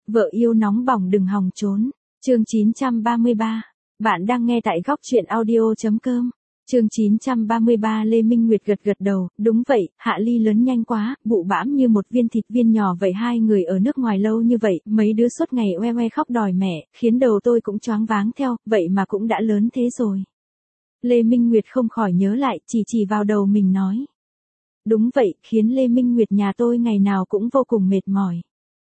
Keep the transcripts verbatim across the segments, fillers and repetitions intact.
Vợ yêu nóng bỏng đừng hòng trốn. Chương chín trăm ba mươi ba. Bạn đang nghe tại góc truyện audio.com. Chương chín trăm ba mươi ba. Lê Minh Nguyệt gật gật đầu, đúng vậy, Hạ Ly lớn nhanh quá, bụ bãm như một viên thịt viên nhỏ vậy. Hai người ở nước ngoài lâu như vậy, mấy đứa suốt ngày oe oe khóc đòi mẹ, khiến đầu tôi cũng choáng váng theo, vậy mà cũng đã lớn thế rồi. Lê Minh Nguyệt không khỏi nhớ lại, chỉ chỉ vào đầu mình nói. Đúng vậy, khiến Lê Minh Nguyệt nhà tôi ngày nào cũng vô cùng mệt mỏi.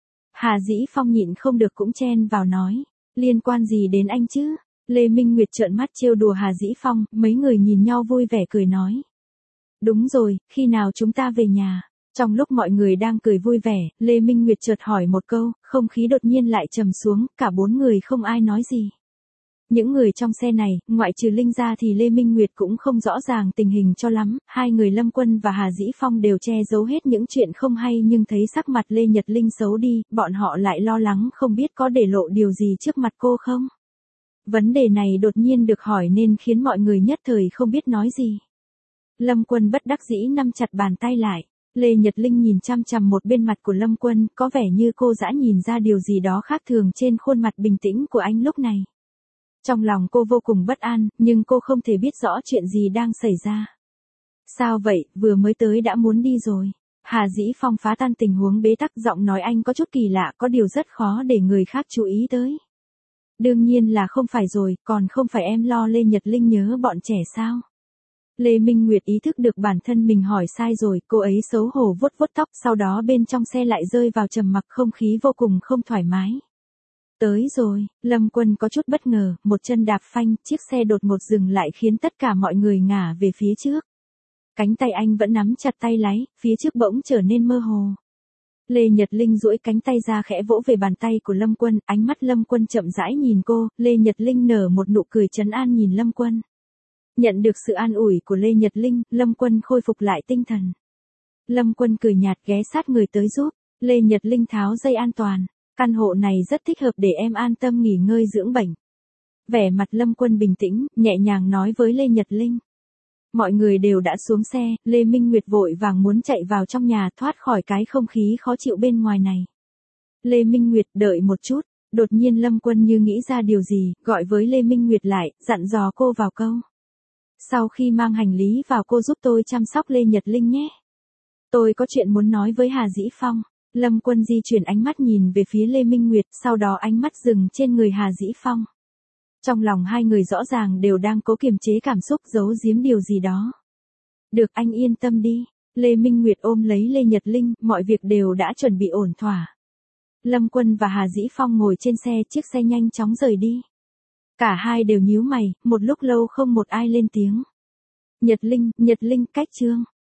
Hà Dĩ Phong nhịn không được cũng chen vào nói, liên quan gì đến anh chứ? Lê Minh Nguyệt trợn mắt trêu đùa Hà Dĩ Phong, mấy người nhìn nhau vui vẻ cười nói. Đúng rồi, khi nào chúng ta về nhà? Trong lúc mọi người đang cười vui vẻ, Lê Minh Nguyệt chợt hỏi một câu, không khí đột nhiên lại trầm xuống, cả bốn người không ai nói gì. Những người trong xe này, ngoại trừ Linh ra thì Lê Minh Nguyệt cũng không rõ ràng tình hình cho lắm, hai người Lâm Quân và Hà Dĩ Phong đều che giấu hết những chuyện không hay nhưng thấy sắc mặt Lê Nhật Linh xấu đi, bọn họ lại lo lắng không biết có để lộ điều gì trước mặt cô không. Vấn đề này đột nhiên được hỏi nên khiến mọi người nhất thời không biết nói gì. Lâm Quân bất đắc dĩ nắm chặt bàn tay lại. Lê Nhật Linh nhìn chăm chằm một bên mặt của Lâm Quân, có vẻ như cô dã nhìn ra điều gì đó khác thường trên khuôn mặt bình tĩnh của anh lúc này. Trong lòng cô vô cùng bất an, nhưng cô không thể biết rõ chuyện gì đang xảy ra. Sao vậy, vừa mới tới đã muốn đi rồi. Hà Dĩ Phong phá tan tình huống bế tắc, giọng nói anh có chút kỳ lạ, có điều rất khó để người khác chú ý tới. Đương nhiên là không phải rồi, còn không phải em lo Lê Nhật Linh nhớ bọn trẻ sao? Lê Minh Nguyệt ý thức được bản thân mình hỏi sai rồi, cô ấy xấu hổ vuốt vuốt tóc, sau đó bên trong xe lại rơi vào trầm mặc, không khí vô cùng không thoải mái. Tới rồi, Lâm Quân có chút bất ngờ, một chân đạp phanh, chiếc xe đột ngột dừng lại khiến tất cả mọi người ngả về phía trước. Cánh tay anh vẫn nắm chặt tay lái, phía trước bỗng trở nên mơ hồ. Lê Nhật Linh duỗi cánh tay ra khẽ vỗ về bàn tay của Lâm Quân, ánh mắt Lâm Quân chậm rãi nhìn cô, Lê Nhật Linh nở một nụ cười trấn an nhìn Lâm Quân. Nhận được sự an ủi của Lê Nhật Linh, Lâm Quân khôi phục lại tinh thần. Lâm Quân cười nhạt ghé sát người tới giúp, Lê Nhật Linh tháo dây an toàn. Căn hộ này rất thích hợp để em an tâm nghỉ ngơi dưỡng bệnh. Vẻ mặt Lâm Quân bình tĩnh, nhẹ nhàng nói với Lê Nhật Linh. Mọi người đều đã xuống xe, Lê Minh Nguyệt vội vàng muốn chạy vào trong nhà thoát khỏi cái không khí khó chịu bên ngoài này. Lê Minh Nguyệt đợi một chút, đột nhiên Lâm Quân như nghĩ ra điều gì, gọi với Lê Minh Nguyệt lại, dặn dò cô vào câu. Sau khi mang hành lý vào cô giúp tôi chăm sóc Lê Nhật Linh nhé. Tôi có chuyện muốn nói với Hà Dĩ Phong. Lâm Quân di chuyển ánh mắt nhìn về phía Lê Minh Nguyệt, sau đó ánh mắt dừng trên người Hà Dĩ Phong. Trong lòng hai người rõ ràng đều đang cố kiềm chế cảm xúc, giấu giếm điều gì đó. Được, anh yên tâm đi. Lê Minh Nguyệt ôm lấy Lê Nhật Linh, mọi việc đều đã chuẩn bị ổn thỏa. Lâm Quân và Hà Dĩ Phong ngồi trên xe, chiếc xe nhanh chóng rời đi. Cả hai đều nhíu mày, một lúc lâu không một ai lên tiếng. Nhật Linh, Nhật Linh, cách Trương.